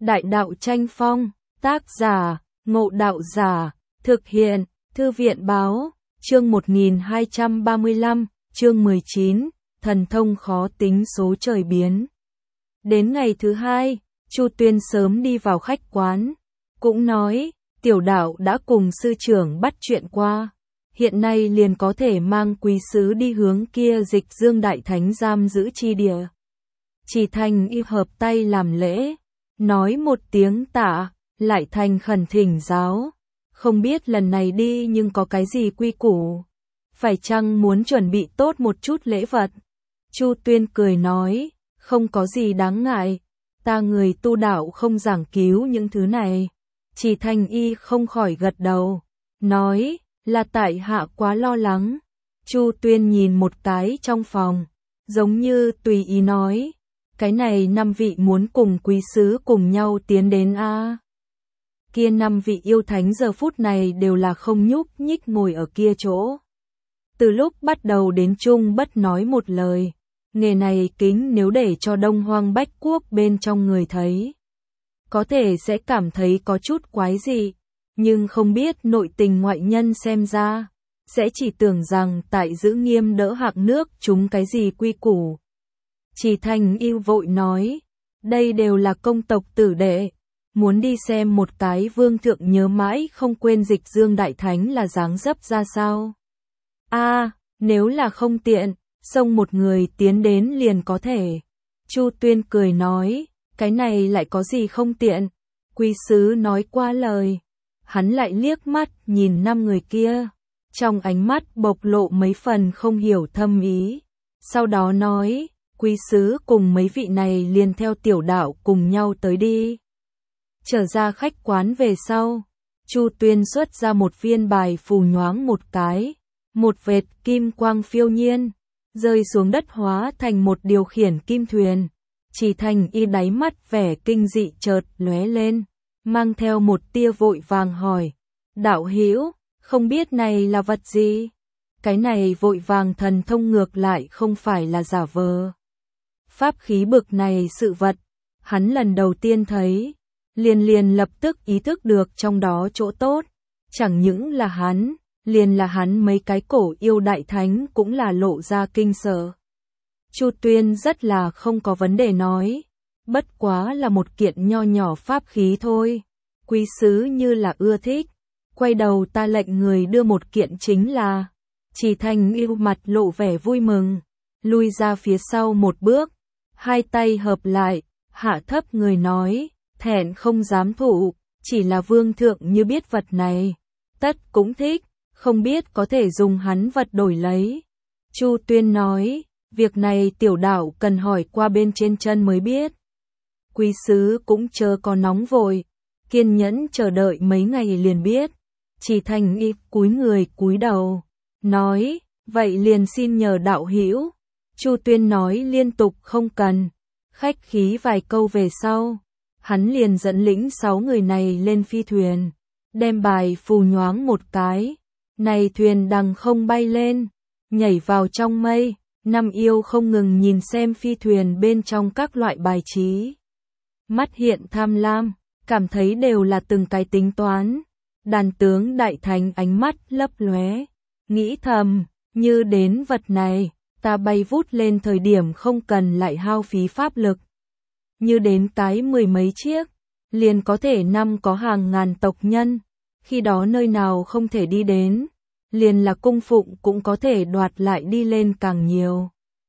Đại đạo tranh phong, tác giả, Ngộ Đạo Giả, thực hiện, Thư viện báo, chương 1235, chương 19, thần thông khó tính số trời biến. Đến ngày thứ hai, Chu Tuyên sớm đi vào khách quán, cũng nói, tiểu đạo đã cùng sư trưởng bắt chuyện qua, hiện nay liền có thể mang quý sứ đi hướng kia Dịch Dương Đại Thánh giam giữ chi địa. Chỉ thành y hợp tay làm lễ, nói một tiếng tạ, lại thành khẩn thỉnh giáo, không biết lần này đi nhưng có cái gì quy củ, phải chăng muốn chuẩn bị tốt một chút lễ vật. Chu Tuyên cười nói, không có gì đáng ngại, ta người tu đạo không giảng cứu những thứ này. Chỉ thành y không khỏi gật đầu, nói, là tại hạ quá lo lắng. Chu Tuyên nhìn một cái trong phòng, giống như tùy ý nói, cái này 5 vị muốn cùng quý sứ cùng nhau tiến đến a. Kia 5 vị yêu thánh giờ phút này đều là không nhúc nhích ngồi ở kia chỗ. Từ lúc bắt đầu đến chung bất nói một lời, nghề này kính nếu để cho Đông Hoang Bách Quốc bên trong người thấy, có thể sẽ cảm thấy có chút quái dị, nhưng không biết nội tình ngoại nhân xem ra, sẽ chỉ tưởng rằng tại giữ nghiêm đỡ hạc nước chúng cái gì quy củ. Chỉ thành yêu vội nói, đây đều là công tộc tử đệ, muốn đi xem một cái vương thượng nhớ mãi không quên Dịch Dương Đại Thánh là dáng dấp ra sao. Nếu là không tiện, xông một người tiến đến liền có thể. Chu Tuyên cười nói, cái này lại có gì không tiện, quý sứ nói qua lời. Hắn lại liếc mắt nhìn 5 người kia, trong ánh mắt bộc lộ mấy phần không hiểu thâm ý. Sau đó nói, quý sứ cùng mấy vị này liền theo tiểu đạo cùng nhau tới đi. Trở ra khách quán về sau, Chu Tuyên xuất ra một viên bài phù nhoáng một cái, một vệt kim quang phiêu nhiên, rơi xuống đất hóa thành một điều khiển kim thuyền. Chỉ thành y đáy mắt vẻ kinh dị chợt lóe lên, mang theo một tia vội vàng hỏi, đạo hữu, không biết này là vật gì? Cái này vội vàng thần thông ngược lại không phải là giả vờ. Pháp khí bực này sự vật, hắn lần đầu tiên thấy, liền lập tức ý thức được trong đó chỗ tốt, chẳng những là hắn, liền là hắn mấy cái cổ yêu đại thánh cũng là lộ ra kinh sợ. Chu Tuyên rất là không có vấn đề nói, bất quá là một kiện nho nhỏ pháp khí thôi, quý sứ như là ưa thích, quay đầu ta lệnh người đưa một kiện chính là. Chỉ thành yêu mặt lộ vẻ vui mừng, lui ra phía sau một bước, hai tay hợp lại, hạ thấp người nói, thẹn không dám thụ, chỉ là vương thượng như biết vật này, tất cũng thích, không biết có thể dùng hắn vật đổi lấy. Chu Tuyên nói, việc này tiểu đạo cần hỏi qua bên trên chân mới biết. Quý sứ cũng chớ có nóng vội, kiên nhẫn chờ đợi mấy ngày liền biết. Chỉ thành y cúi người cúi đầu, nói, vậy liền xin nhờ đạo hữu. Chu Tuyên nói liên tục không cần, khách khí vài câu về sau, hắn liền dẫn lĩnh 6 người này lên phi thuyền, đem bài phù nhoáng một cái, này thuyền đằng không bay lên, nhảy vào trong mây. 5 yêu không ngừng nhìn xem phi thuyền bên trong các loại bài trí. Mắt hiện tham lam, cảm thấy đều là từng cái tính toán. Đàn tướng đại thánh ánh mắt lấp lóe, nghĩ thầm, như đến vật này, ta bay vút lên thời điểm không cần lại hao phí pháp lực. Như đến cái 10 mấy chiếc, liền có thể có hàng ngàn tộc nhân, khi đó nơi nào không thể đi đến, liền là cung phụng cũng có thể đoạt lại đi lên càng nhiều.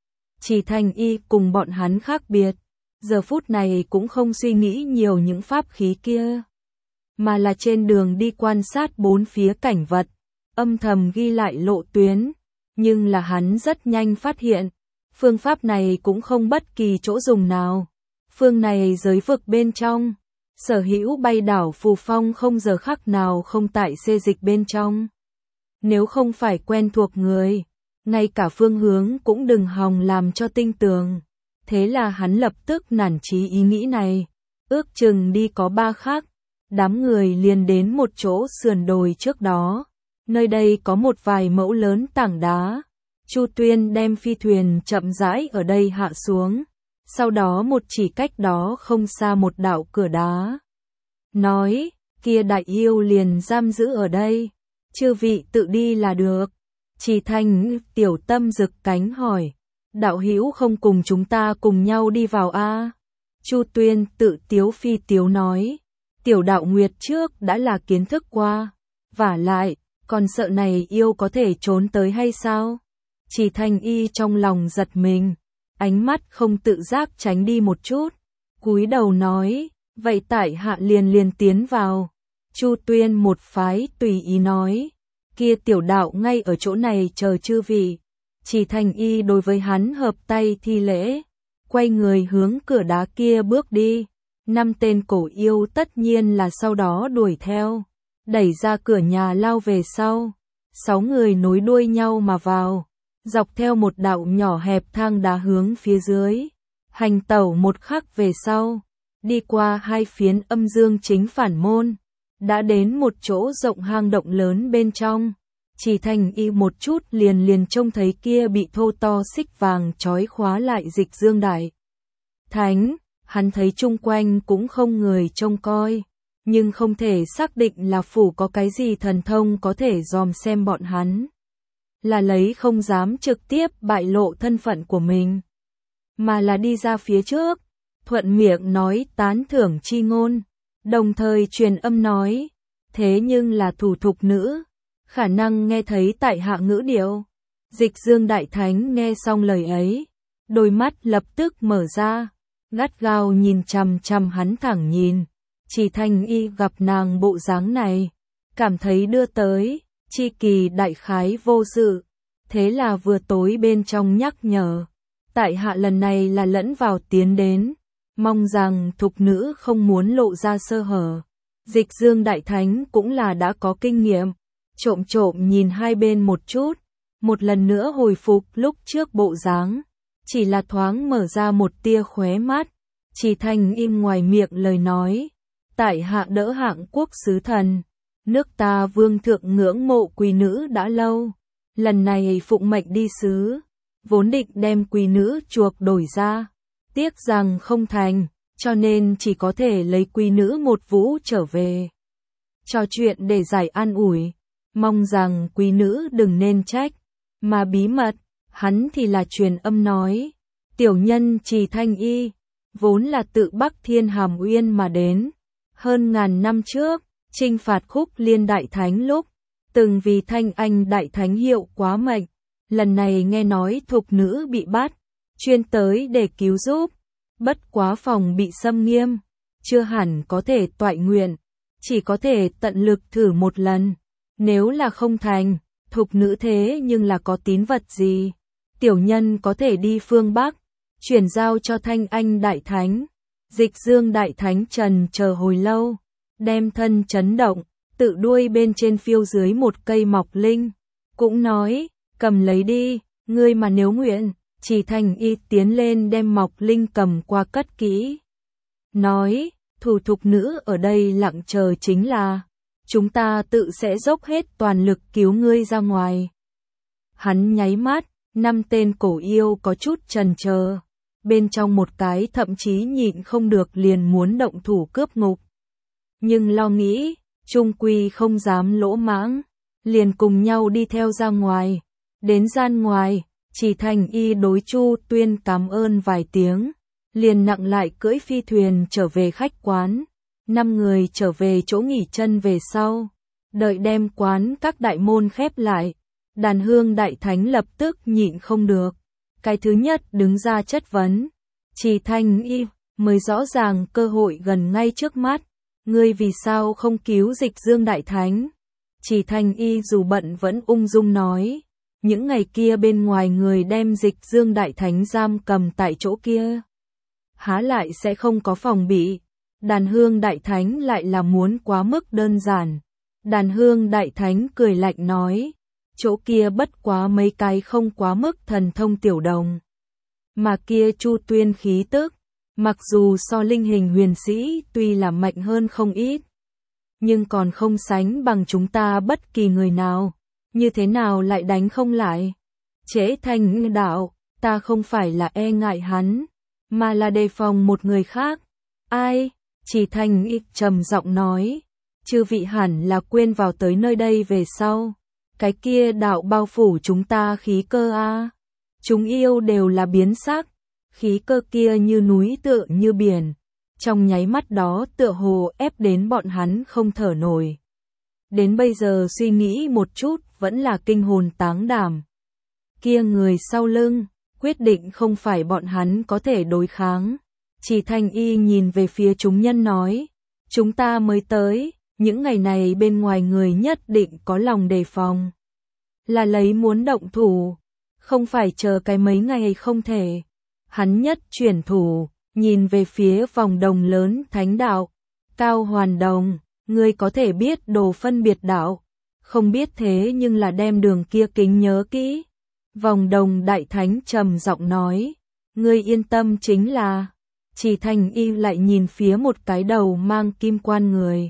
Chỉ thành y cùng bọn hắn khác biệt, giờ phút này cũng không suy nghĩ nhiều những pháp khí kia, mà là trên đường đi quan sát bốn phía cảnh vật, âm thầm ghi lại lộ tuyến, nhưng là hắn rất nhanh phát hiện, phương pháp này cũng không bất kỳ chỗ dùng nào. Phương này giới vực bên trong, sở hữu bay đảo phù phong không giờ khắc nào không tại xê dịch bên trong. Nếu không phải quen thuộc người, ngay cả phương hướng cũng đừng hòng làm cho tinh tường. Thế là hắn lập tức nản chí ý nghĩ này, ước chừng đi có 3 khắc, đám người liền đến một chỗ sườn đồi trước đó. Nơi đây có một vài mẫu lớn tảng đá. Chu Tuyên đem phi thuyền chậm rãi ở đây hạ xuống, sau đó một chỉ cách đó không xa một đạo cửa đá. Nói, kia đại yêu liền giam giữ ở đây, chư vị tự đi là được. Chỉ Thanh tiểu tâm rực cánh hỏi, đạo hữu không cùng chúng ta cùng nhau đi vào a? Chu Tuyên tự tiếu phi tiếu nói, tiểu đạo nguyệt trước đã là kiến thức qua, vả lại, còn sợ này yêu có thể trốn tới hay sao? Chỉ Thanh y trong lòng giật mình, ánh mắt không tự giác tránh đi một chút, cúi đầu nói, vậy tại hạ liền tiến vào. Chu Tuyên một phái tùy ý nói, kia tiểu đạo ngay ở chỗ này chờ chư vị. Chỉ Thanh y đối với hắn hợp tay thi lễ, quay người hướng cửa đá kia bước đi. 5 tên cổ yêu tất nhiên là sau đó đuổi theo, đẩy ra cửa nhà lao về sau. 6 người nối đuôi nhau mà vào, dọc theo một đạo nhỏ hẹp thang đá hướng phía dưới, hành tẩu một khắc về sau, đi qua 2 phiến âm dương chính phản môn, đã đến một chỗ rộng hang động lớn bên trong. Chỉ Thanh y một chút liền trông thấy kia bị thô to xích vàng trói khóa lại Dịch Dương Đại Thánh, hắn thấy chung quanh cũng không người trông coi, nhưng không thể xác định là phủ có cái gì thần thông có thể dòm xem bọn hắn. Là lấy không dám trực tiếp bại lộ thân phận của mình, mà là đi ra phía trước, thuận miệng nói tán thưởng chi ngôn, đồng thời truyền âm nói, thế nhưng là thủ thục nữ, khả năng nghe thấy tại hạ ngữ điệu. Dịch Dương Đại Thánh nghe xong lời ấy, đôi mắt lập tức mở ra, gắt gao nhìn chằm chằm hắn thẳng nhìn. Chỉ Thanh y gặp nàng bộ dáng này, cảm thấy đưa tới, chi kỳ đại khái vô sự, thế là vừa tối bên trong nhắc nhở, tại hạ lần này là lẫn vào tiến đến, mong rằng thục nữ không muốn lộ ra sơ hở. Dịch Dương Đại Thánh cũng là đã có kinh nghiệm, trộm nhìn hai bên một chút, một lần nữa hồi phục lúc trước bộ dáng, chỉ là thoáng mở ra một tia khóe mắt. Chỉ Thanh im ngoài miệng lời nói, tại hạ đỡ hạng quốc sứ thần, nước ta vương thượng ngưỡng mộ quý nữ đã lâu, lần này phụng mệnh đi sứ, vốn định đem quý nữ chuộc đổi ra, tiếc rằng không thành, cho nên chỉ có thể lấy quý nữ một vũ trở về. Trò chuyện để giải an ủi, mong rằng quý nữ đừng nên trách, mà bí mật, hắn thì là truyền âm nói, tiểu nhân Chỉ Thanh y, vốn là tự Bắc Thiên Hàm Uyên mà đến, hơn ngàn năm trước, chinh phạt Khúc Liên Đại Thánh lúc, từng vì Thanh Anh Đại Thánh hiệu quá mệnh, lần này nghe nói thục nữ bị bắt, chuyên tới để cứu giúp, bất quá phòng bị xâm nghiêm, chưa hẳn có thể toại nguyện, chỉ có thể tận lực thử một lần, nếu là không thành, thục nữ thế nhưng là có tín vật gì, tiểu nhân có thể đi phương Bắc, chuyển giao cho Thanh Anh Đại Thánh. Dịch Dương Đại Thánh trần chờ hồi lâu, đem thân chấn động, tự đuôi bên trên phiêu dưới một cây mọc linh, cũng nói, cầm lấy đi, ngươi mà nếu nguyện. Chỉ Thanh y tiến lên đem mọc linh cầm qua cất kỹ, nói, thủ thục nữ ở đây lặng chờ chính là, chúng ta tự sẽ dốc hết toàn lực cứu ngươi ra ngoài. Hắn nháy mắt, 5 tên cổ yêu có chút chần chờ, bên trong một cái thậm chí nhịn không được liền muốn động thủ cướp ngục. Nhưng lo nghĩ, trung quy không dám lỗ mãng, liền cùng nhau đi theo ra ngoài. Đến gian ngoài, Chỉ Thanh y đối Chu Tuyên cảm ơn vài tiếng, liền nặng lại cưỡi phi thuyền trở về khách quán. 5 người trở về chỗ nghỉ chân về sau, đợi đem quán các đại môn khép lại, Đàn Hương Đại Thánh lập tức nhịn không được. Cái thứ nhất đứng ra chất vấn, Chỉ Thanh y, mới rõ ràng cơ hội gần ngay trước mắt, ngươi vì sao không cứu Dịch Dương Đại Thánh? Chỉ Thanh y dù bận vẫn ung dung nói, những ngày kia bên ngoài người đem Dịch Dương Đại Thánh giam cầm tại chỗ kia, há lại sẽ không có phòng bị. Đàn Hương Đại Thánh lại là muốn quá mức đơn giản. Đàn Hương Đại Thánh cười lạnh nói, chỗ kia bất quá mấy cái không quá mức thần thông tiểu đồng, mà kia Chu Tuyên khí tức, mặc dù so linh hình huyền sĩ tuy là mạnh hơn không ít, nhưng còn không sánh bằng chúng ta bất kỳ người nào, như thế nào lại đánh không lại? Trễ Thanh đạo, ta không phải là e ngại hắn, mà là đề phòng một người khác. Ai? Chỉ Thanh Y trầm giọng nói, chư vị hẳn là quên vào tới nơi đây về sau. Cái kia đạo bao phủ chúng ta khí cơ a. Chúng yêu đều là biến sắc, khí cơ kia như núi tựa như biển. Trong nháy mắt đó tựa hồ ép đến bọn hắn không thở nổi. Đến bây giờ suy nghĩ một chút vẫn là kinh hồn táng đảm. Kia người sau lưng, quyết định không phải bọn hắn có thể đối kháng. Chỉ Thanh Y nhìn về phía chúng nhân nói, chúng ta mới tới, những ngày này bên ngoài người nhất định có lòng đề phòng. Là lấy muốn động thủ, không phải chờ cái mấy ngày không thể. Hắn nhất chuyển thủ, nhìn về phía vòng đồng lớn thánh đạo. Cao Hoàn Đồng, ngươi có thể biết đồ phân biệt đạo, không biết thế nhưng là đem đường kia kính nhớ kỹ. Vòng đồng đại thánh trầm giọng nói, ngươi yên tâm chính là. Chỉ Thanh Y lại nhìn phía một cái đầu mang kim quan người.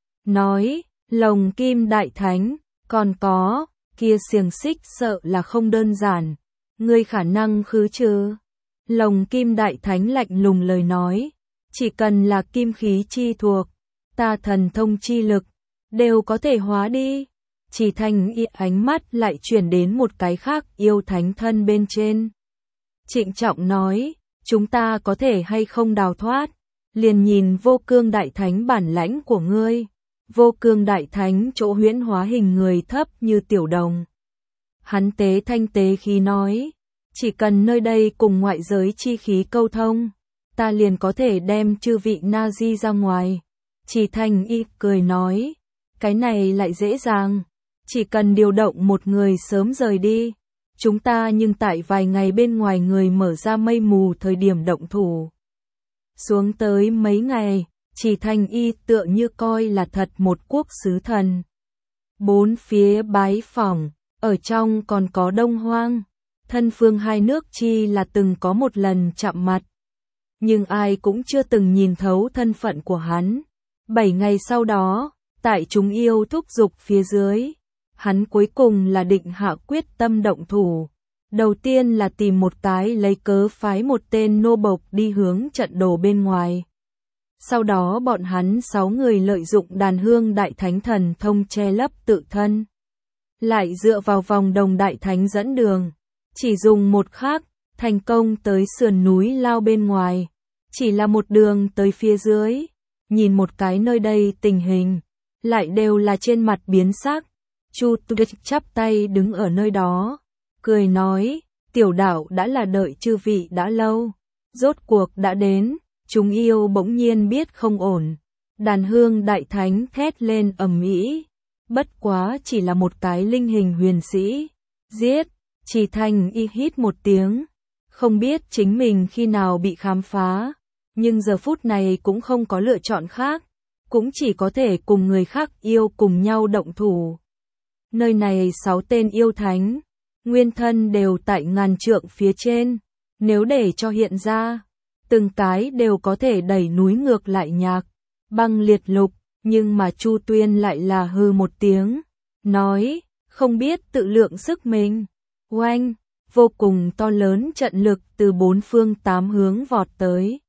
Nói, lồng kim đại thánh, còn có, kia xiềng xích sợ là không đơn giản, ngươi khả năng khứ trừ. Lồng kim đại thánh lạnh lùng lời nói, chỉ cần là kim khí chi thuộc, ta thần thông chi lực, đều có thể hóa đi. Chỉ Thanh Y ánh mắt lại chuyển đến một cái khác yêu thánh thân bên trên. Trịnh trọng nói, chúng ta có thể hay không đào thoát, liền nhìn vô cương đại thánh bản lãnh của ngươi. Vô cương đại thánh chỗ huyễn hóa hình người thấp như tiểu đồng. Hắn tế thanh tế khí nói, chỉ cần nơi đây cùng ngoại giới chi khí câu thông, ta liền có thể đem chư vị Na-di ra ngoài. Chỉ Thanh Y cười nói, cái này lại dễ dàng, chỉ cần điều động một người sớm rời đi, chúng ta nhưng tại vài ngày bên ngoài người mở ra mây mù thời điểm động thủ. Xuống tới mấy ngày, Chỉ Thanh Y tựa như coi là thật một quốc sứ thần. Bốn phía bái phỏng, ở trong còn có Đông Hoang, thân phương hai nước chi là từng có một lần chạm mặt. Nhưng ai cũng chưa từng nhìn thấu thân phận của hắn. 7 ngày sau đó, tại chúng yêu thúc giục phía dưới, hắn cuối cùng là định hạ quyết tâm động thủ. Đầu tiên là tìm một cái lấy cớ phái một tên nô bộc đi hướng trận đồ bên ngoài. Sau đó bọn hắn 6 người lợi dụng đàn hương đại thánh thần thông che lấp tự thân. Lại dựa vào vòng đồng đại thánh dẫn đường. Chỉ dùng một khắc, thành công tới sườn núi lao bên ngoài. Chỉ là một đường tới phía dưới. Nhìn một cái nơi đây tình hình. Lại đều là trên mặt biến sắc. Chu Tuyết chắp tay đứng ở nơi đó. Cười nói, tiểu đạo đã là đợi chư vị đã lâu. Rốt cuộc đã đến. Chúng yêu bỗng nhiên biết không ổn. Đàn hương đại thánh thét lên ầm ĩ. Bất quá chỉ là một cái linh hình huyền sĩ. Giết, Chỉ Thanh Y hít một tiếng. Không biết chính mình khi nào bị khám phá. Nhưng giờ phút này cũng không có lựa chọn khác. Cũng chỉ có thể cùng người khác yêu cùng nhau động thủ. Nơi này 6 tên yêu thánh. Nguyên thân đều tại ngàn trượng phía trên. Nếu để cho hiện ra, từng cái đều có thể đẩy núi ngược lại nhạc, băng liệt lục, nhưng mà Chu Tuyên lại là hừ một tiếng, nói, không biết tự lượng sức mình. Oanh, vô cùng to lớn trận lực từ 4 phương 8 hướng vọt tới.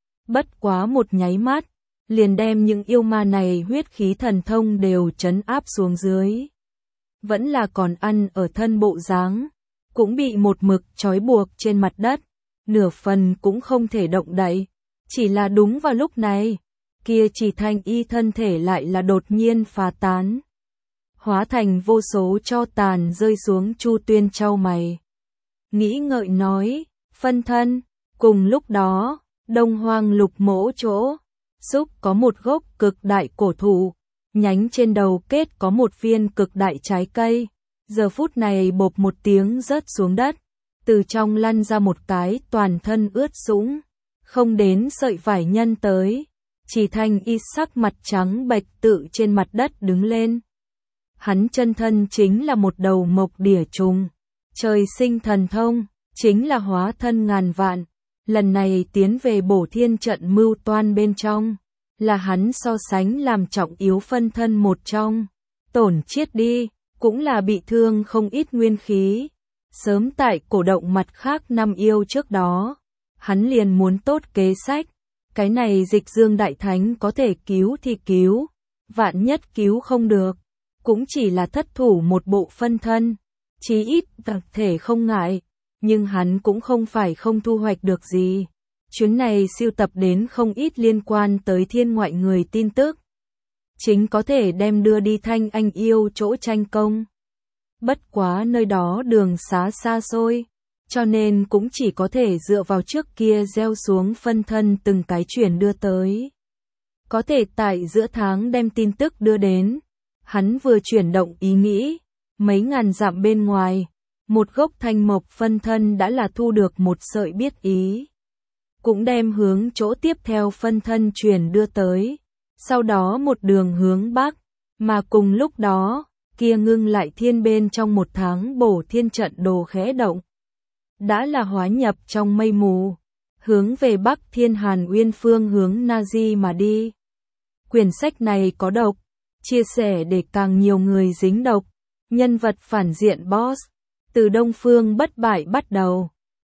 Bất quá một nháy mắt, liền đem những yêu ma này huyết khí thần thông đều trấn áp xuống dưới. Vẫn là còn ăn ở thân bộ dáng, cũng bị một mực trói buộc trên mặt đất. Nửa phần cũng không thể động đậy. Chỉ là đúng vào lúc này, kia Chỉ Thanh Y thân thể lại là đột nhiên phá tán. Hóa thành vô số tro tàn rơi xuống. Chu Tuyên chau mày. Nghĩ ngợi nói, phân thân. Cùng lúc đó, Đông Hoang lục mỗ chỗ, xúc có một gốc cực đại cổ thụ, nhánh trên đầu kết có một viên cực đại trái cây. Giờ phút này bộp một tiếng rớt xuống đất. Từ trong lăn ra một cái toàn thân ướt sũng, không đến sợi vải nhân tới. Chỉ Thanh Y sắc mặt trắng bệch tự trên mặt đất đứng lên. Hắn chân thân chính là một đầu mộc đỉa trùng, trời sinh thần thông, chính là hóa thân ngàn vạn. Lần này tiến về bổ thiên trận mưu toan bên trong, là hắn so sánh làm trọng yếu phân thân một trong. Tổn chiết đi, cũng là bị thương không ít nguyên khí. Sớm tại cổ động mặt khác 5 yêu trước đó, hắn liền muốn tốt kế sách. Cái này Dịch Dương Đại Thánh có thể cứu thì cứu, vạn nhất cứu không được, cũng chỉ là thất thủ một bộ phân thân, chí ít vật thể không ngại, nhưng hắn cũng không phải không thu hoạch được gì. Chuyến này sưu tập đến không ít liên quan tới thiên ngoại người tin tức, chính có thể đem đưa đi Thanh Anh Yêu chỗ tranh công. Bất quá nơi đó đường xá xa xôi, cho nên cũng chỉ có thể dựa vào trước kia gieo xuống phân thân từng cái chuyển đưa tới. Có thể tại giữa tháng đem tin tức đưa đến, hắn vừa chuyển động ý nghĩ, mấy ngàn dặm bên ngoài, một gốc thanh mộc phân thân đã là thu được một sợi biết ý. Cũng đem hướng chỗ tiếp theo phân thân chuyển đưa tới, sau đó một đường hướng bắc, mà cùng lúc đó, kia ngưng lại thiên bên trong một tháng bổ thiên trận đồ khẽ động. Đã là hóa nhập trong mây mù, hướng về bắc thiên Hàn Uyên phương hướng Nazi mà đi. Quyển sách này có độc, chia sẻ để càng nhiều người dính độc, nhân vật phản diện boss, từ Đông Phương bất bại bắt đầu.